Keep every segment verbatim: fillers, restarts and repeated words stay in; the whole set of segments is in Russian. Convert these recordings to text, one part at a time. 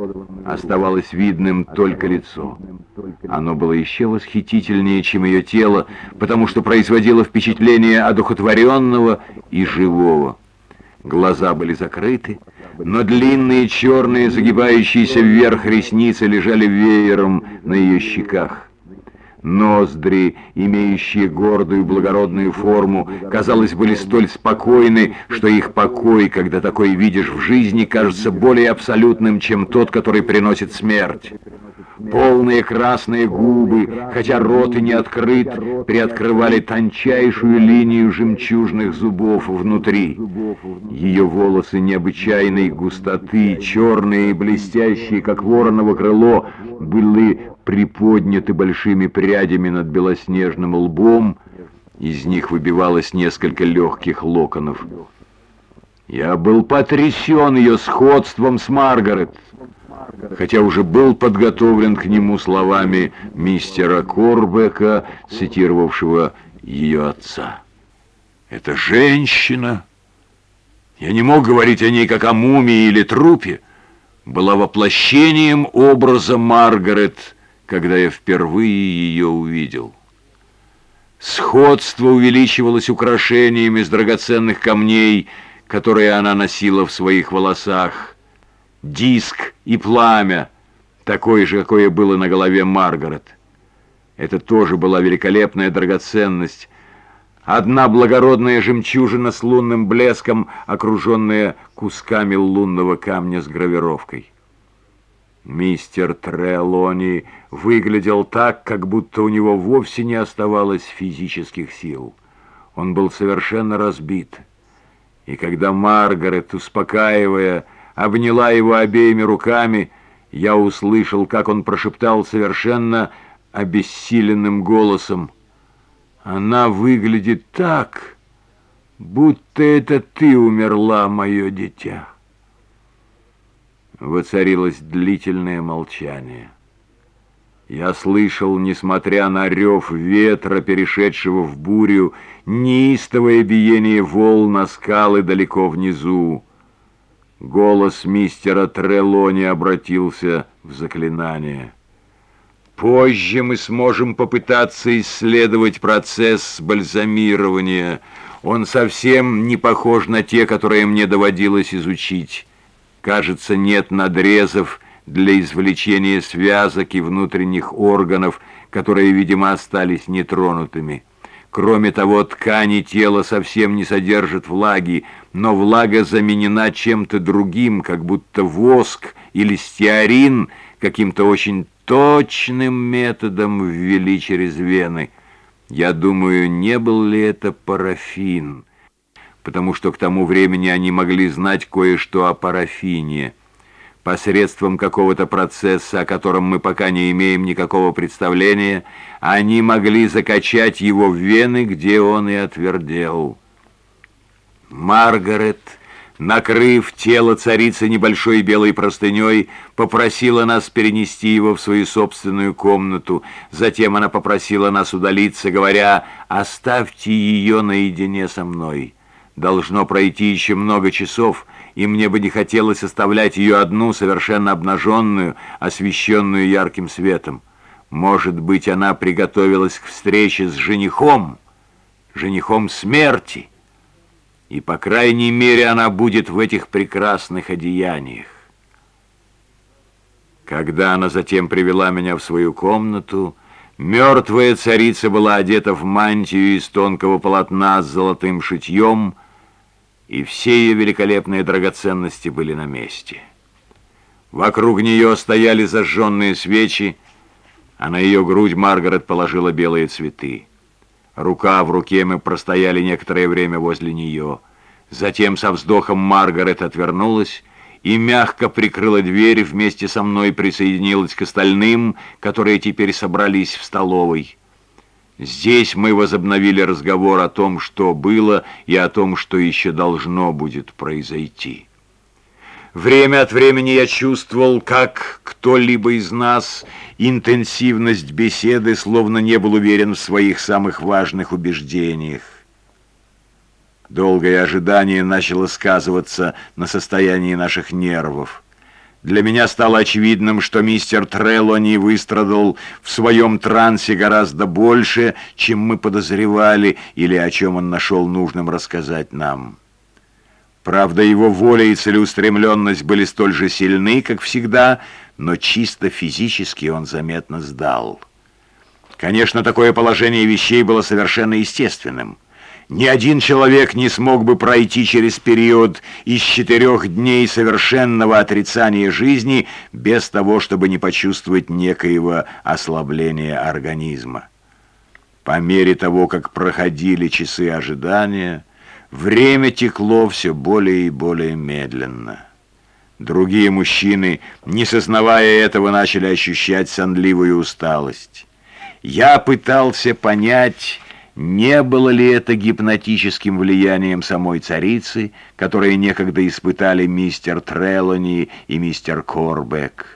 Оставалось видным только лицо. Оно было еще восхитительнее, чем ее тело, потому что производило впечатление одухотворенного и живого. Глаза были закрыты, но длинные черные, загибающиеся вверх ресницы лежали веером на ее щеках. Ноздри, имеющие гордую благородную форму, казалось, были столь спокойны, что их покой, когда такой видишь в жизни, кажется более абсолютным, чем тот, который приносит смерть. Полные красные губы, хотя рот и не открыт, приоткрывали тончайшую линию жемчужных зубов внутри. Ее волосы необычайной густоты, черные и блестящие, как вороново крыло, были приподняты большими прядями над белоснежным лбом, из них выбивалось несколько легких локонов. Я был потрясен ее сходством с Маргарет, хотя уже был подготовлен к нему словами мистера Корбека, цитировавшего ее отца. «Эта женщина, я не мог говорить о ней как о мумии или трупе, была воплощением образа Маргарет, когда я впервые ее увидел. Сходство увеличивалось украшениями из драгоценных камней, которые она носила в своих волосах. Диск и пламя, такое же, какое было на голове Маргарет. Это тоже была великолепная драгоценность. Одна благородная жемчужина с лунным блеском, окруженная кусками лунного камня с гравировкой. Мистер Трелони выглядел так, как будто у него вовсе не оставалось физических сил. Он был совершенно разбит. И когда Маргарет, успокаивая, обняла его обеими руками, я услышал, как он прошептал совершенно обессиленным голосом: «Она выглядит так, будто это ты умерла, мое дитя». Воцарилось длительное молчание. Я слышал, несмотря на рев ветра, перешедшего в бурю, неистовое биение волн на скалы далеко внизу. Голос мистера Трелони обратился в заклинание. «Позже мы сможем попытаться исследовать процесс бальзамирования. Он совсем не похож на те, которые мне доводилось изучить. Кажется, нет надрезов для извлечения связок и внутренних органов, которые, видимо, остались нетронутыми. Кроме того, ткани тела совсем не содержат влаги, но влага заменена чем-то другим, как будто воск или стеарин каким-то очень точным методом ввели через вены. Я думаю, не был ли это парафин, потому что к тому времени они могли знать кое-что о парафине. Посредством какого-то процесса, о котором мы пока не имеем никакого представления, они могли закачать его в вены, где он и отвердел. Маргарет, накрыв тело царицы небольшой белой простыней, попросила нас перенести его в свою собственную комнату. Затем она попросила нас удалиться, говоря: «Оставьте ее наедине со мной. Должно пройти еще много часов, и мне бы не хотелось оставлять ее одну, совершенно обнаженную, освещенную ярким светом. Может быть, она приготовилась к встрече с женихом, женихом смерти, и, по крайней мере, она будет в этих прекрасных одеяниях». Когда она затем привела меня в свою комнату, мертвая царица была одета в мантию из тонкого полотна с золотым шитьем, и все ее великолепные драгоценности были на месте. Вокруг нее стояли зажженные свечи, а на ее грудь Маргарет положила белые цветы. Рука в руке мы простояли некоторое время возле нее. Затем со вздохом Маргарет отвернулась и мягко прикрыла дверь, вместе со мной присоединилась к остальным, которые теперь собрались в столовой. Здесь мы возобновили разговор о том, что было, и о том, что еще должно будет произойти. Время от времени я чувствовал, как кто-либо из нас интенсивность беседы, словно не был уверен в своих самых важных убеждениях. Долгое ожидание начало сказываться на состоянии наших нервов. Для меня стало очевидным, что мистер Трелони выстрадал в своем трансе гораздо больше, чем мы подозревали, или о чем он нашел нужным рассказать нам. Правда, его воля и целеустремленность были столь же сильны, как всегда, но чисто физически он заметно сдал. Конечно, такое положение вещей было совершенно естественным. Ни один человек не смог бы пройти через период из четырех дней совершенного отрицания жизни без того, чтобы не почувствовать некоего ослабления организма. По мере того, как проходили часы ожидания, время текло все более и более медленно. Другие мужчины, не сознавая этого, начали ощущать сонливую усталость. Я пытался понять, не было ли это гипнотическим влиянием самой царицы, которые некогда испытали мистер Трелони и мистер Корбек.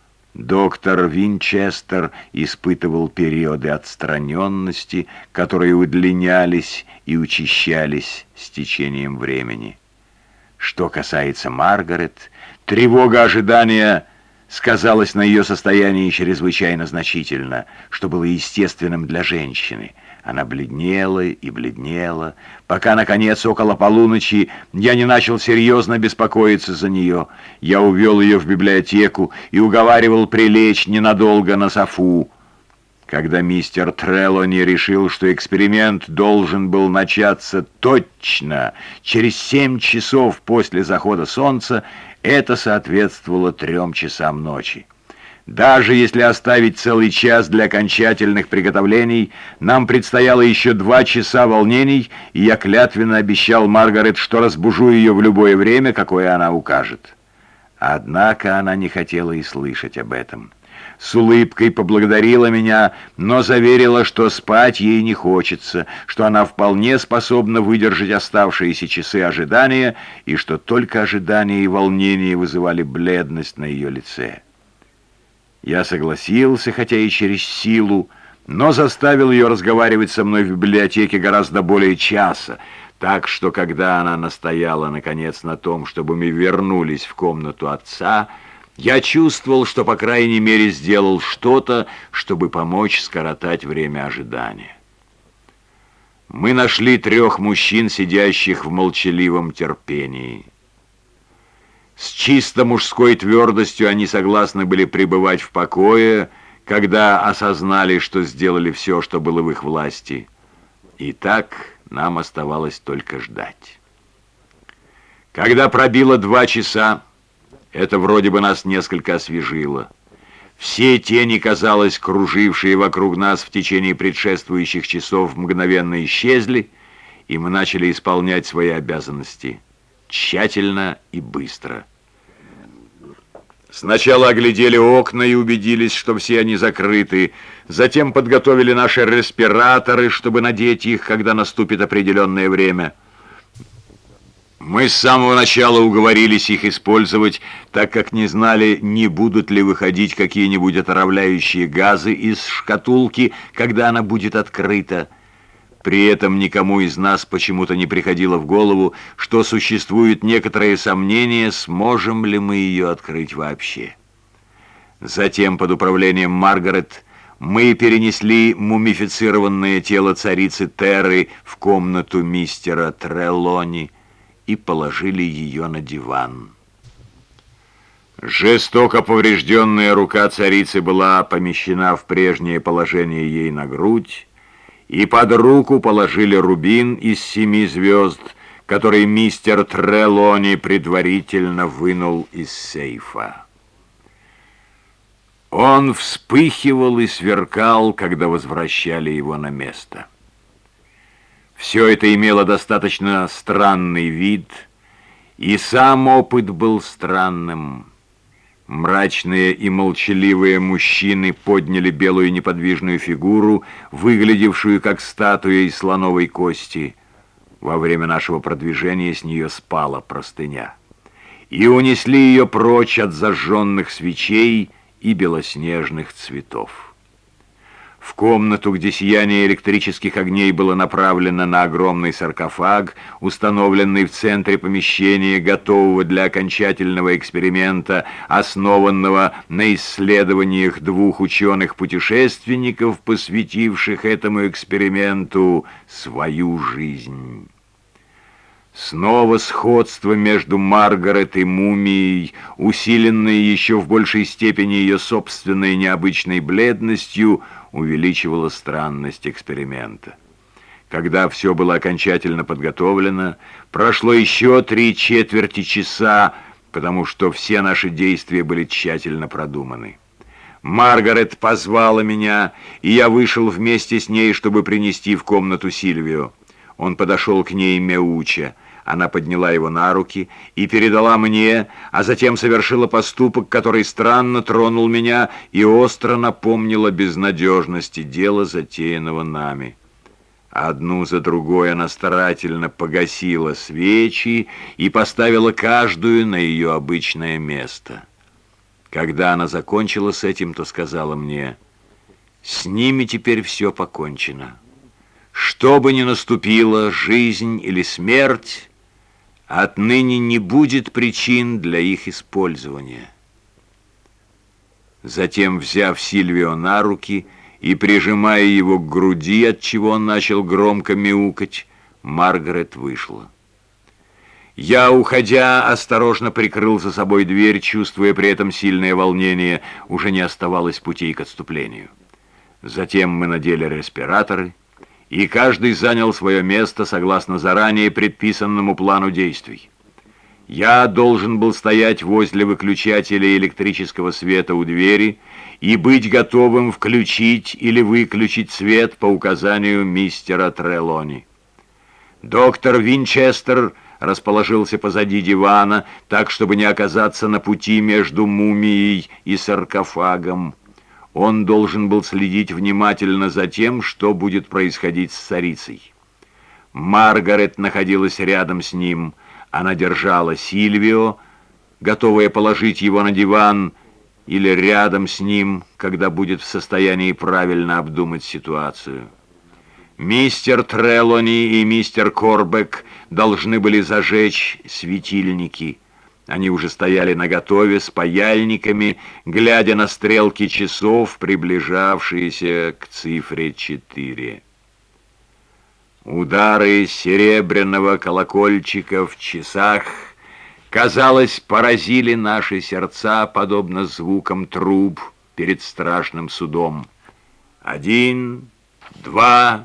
Доктор Винчестер испытывал периоды отстраненности, которые удлинялись и учащались с течением времени. Что касается Маргарет, тревога ожидания сказалась на ее состоянии чрезвычайно значительно, что было естественным для женщины. Она бледнела и бледнела, пока, наконец, около полуночи я не начал серьезно беспокоиться за нее. Я увел ее в библиотеку и уговаривал прилечь ненадолго на софу. Когда мистер Трелони решил, что эксперимент должен был начаться точно через семь часов после захода солнца, это соответствовало трем часам ночи. Даже если оставить целый час для окончательных приготовлений, нам предстояло еще два часа волнений, и я клятвенно обещал Маргарет, что разбужу ее в любое время, какое она укажет. Однако она не хотела и слышать об этом. С улыбкой поблагодарила меня, но заверила, что спать ей не хочется, что она вполне способна выдержать оставшиеся часы ожидания, и что только ожидание и волнение вызывали бледность на ее лице. Я согласился, хотя и через силу, но заставил ее разговаривать со мной в библиотеке гораздо более часа, так что, когда она настояла, наконец, на том, чтобы мы вернулись в комнату отца, я чувствовал, что, по крайней мере, сделал что-то, чтобы помочь скоротать время ожидания. Мы нашли трех мужчин, сидящих в молчаливом терпении. С чисто мужской твердостью они согласны были пребывать в покое, когда осознали, что сделали все, что было в их власти. И так нам оставалось только ждать. Когда пробило два часа, это вроде бы нас несколько освежило. Все тени, казалось, кружившие вокруг нас в течение предшествующих часов, мгновенно исчезли, и мы начали исполнять свои обязанности тщательно и быстро. Сначала оглядели окна и убедились, что все они закрыты. Затем подготовили наши респираторы, чтобы надеть их, когда наступит определенное время. Мы с самого начала уговорились их использовать, так как не знали, не будут ли выходить какие-нибудь отравляющие газы из шкатулки, когда она будет открыта. При этом никому из нас почему-то не приходило в голову, что существует некоторое сомнение, сможем ли мы ее открыть вообще. Затем, под управлением Маргарет, мы перенесли мумифицированное тело царицы Терры в комнату мистера Трелони и положили ее на диван. Жестоко поврежденная рука царицы была помещена в прежнее положение ей на грудь, и под руку положили рубин из семи звезд, который мистер Трелони предварительно вынул из сейфа. Он вспыхивал и сверкал, когда возвращали его на место. Все это имело достаточно странный вид, и сам опыт был странным. Мрачные и молчаливые мужчины подняли белую неподвижную фигуру, выглядевшую как статуя из слоновой кости. Во время нашего продвижения с нее спала простыня. И унесли ее прочь от зажженных свечей и белоснежных цветов. В комнату, где сияние электрических огней было направлено на огромный саркофаг, установленный в центре помещения, готового для окончательного эксперимента, основанного на исследованиях двух ученых-путешественников, посвятивших этому эксперименту свою жизнь. Снова сходство между Маргарет и мумией, усиленное еще в большей степени ее собственной необычной бледностью, увеличивало странность эксперимента. Когда все было окончательно подготовлено, прошло еще три четверти часа, потому что все наши действия были тщательно продуманы. Маргарет позвала меня, и я вышел вместе с ней, чтобы принести в комнату Сильвио. Он подошел к ней мяуча. Она подняла его на руки и передала мне, а затем совершила поступок, который странно тронул меня и остро напомнил о безнадежности дела, затеянного нами. Одну за другой она старательно погасила свечи и поставила каждую на ее обычное место. Когда она закончила с этим, то сказала мне: «С ними теперь все покончено. Что бы ни наступило, жизнь или смерть, отныне не будет причин для их использования». Затем, взяв Сильвио на руки и прижимая его к груди, отчего он начал громко мяукать, Маргарет вышла. Я, уходя, осторожно прикрыл за собой дверь, чувствуя при этом сильное волнение. Уже не оставалось путей к отступлению. Затем мы надели респираторы, и каждый занял свое место согласно заранее предписанному плану действий. Я должен был стоять возле выключателя электрического света у двери и быть готовым включить или выключить свет по указанию мистера Трелони. Доктор Винчестер расположился позади дивана, так, чтобы не оказаться на пути между мумией и саркофагом. Он должен был следить внимательно за тем, что будет происходить с царицей. Маргарет находилась рядом с ним. Она держала Сильвио, готовая положить его на диван, или рядом с ним, когда будет в состоянии правильно обдумать ситуацию. Мистер Трелони и мистер Корбек должны были зажечь светильники. Они уже стояли наготове с паяльниками, глядя на стрелки часов, приближавшиеся к цифре четыре. Удары серебряного колокольчика в часах, казалось, поразили наши сердца, подобно звукам труб перед страшным судом. Один, два,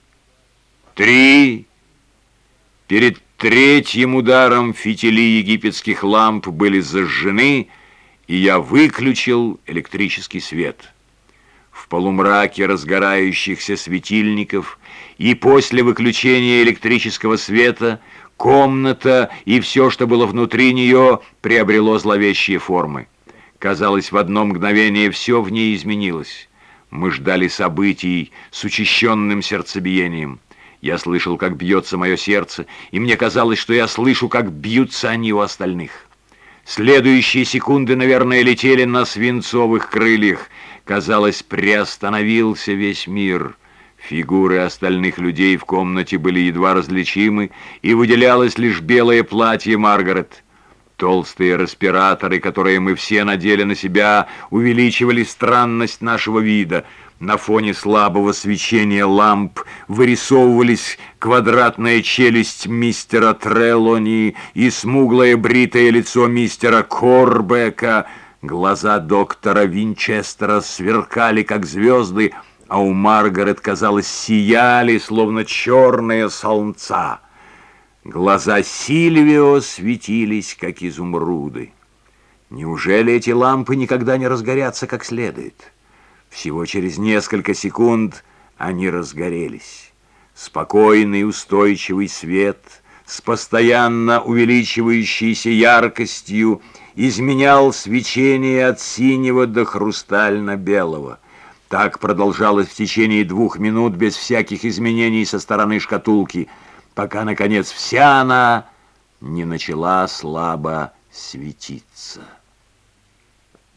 три. Перед третьим ударом фитили египетских ламп были зажжены, и я выключил электрический свет. В полумраке разгорающихся светильников и после выключения электрического света комната и все, что было внутри нее, приобрело зловещие формы. Казалось, в одно мгновение все в ней изменилось. Мы ждали событий с учащенным сердцебиением. Я слышал, как бьется мое сердце, и мне казалось, что я слышу, как бьются они у остальных. Следующие секунды, наверное, летели на свинцовых крыльях. Казалось, приостановился весь мир. Фигуры остальных людей в комнате были едва различимы, и выделялось лишь белое платье Маргарет. Толстые респираторы, которые мы все надели на себя, увеличивали странность нашего вида. На фоне слабого свечения ламп вырисовывались квадратная челюсть мистера Трелони и смуглое бритое лицо мистера Корбека. Глаза доктора Винчестера сверкали, как звезды, а у Маргарет, казалось, сияли, словно черные солнца. Глаза Сильвио светились, как изумруды. Неужели эти лампы никогда не разгорятся как следует? Всего через несколько секунд они разгорелись. Спокойный, устойчивый свет с постоянно увеличивающейся яркостью изменял свечение от синего до хрустально-белого. Так продолжалось в течение двух минут без всяких изменений со стороны шкатулки, пока, наконец, вся она не начала слабо светиться.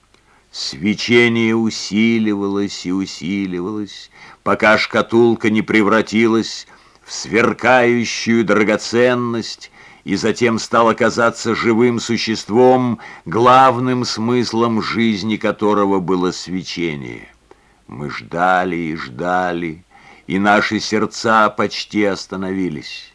Свечение усиливалось и усиливалось, пока шкатулка не превратилась в сверкающую драгоценность и затем стала казаться живым существом, главным смыслом жизни которого было свечение. Мы ждали и ждали, и наши сердца почти остановились.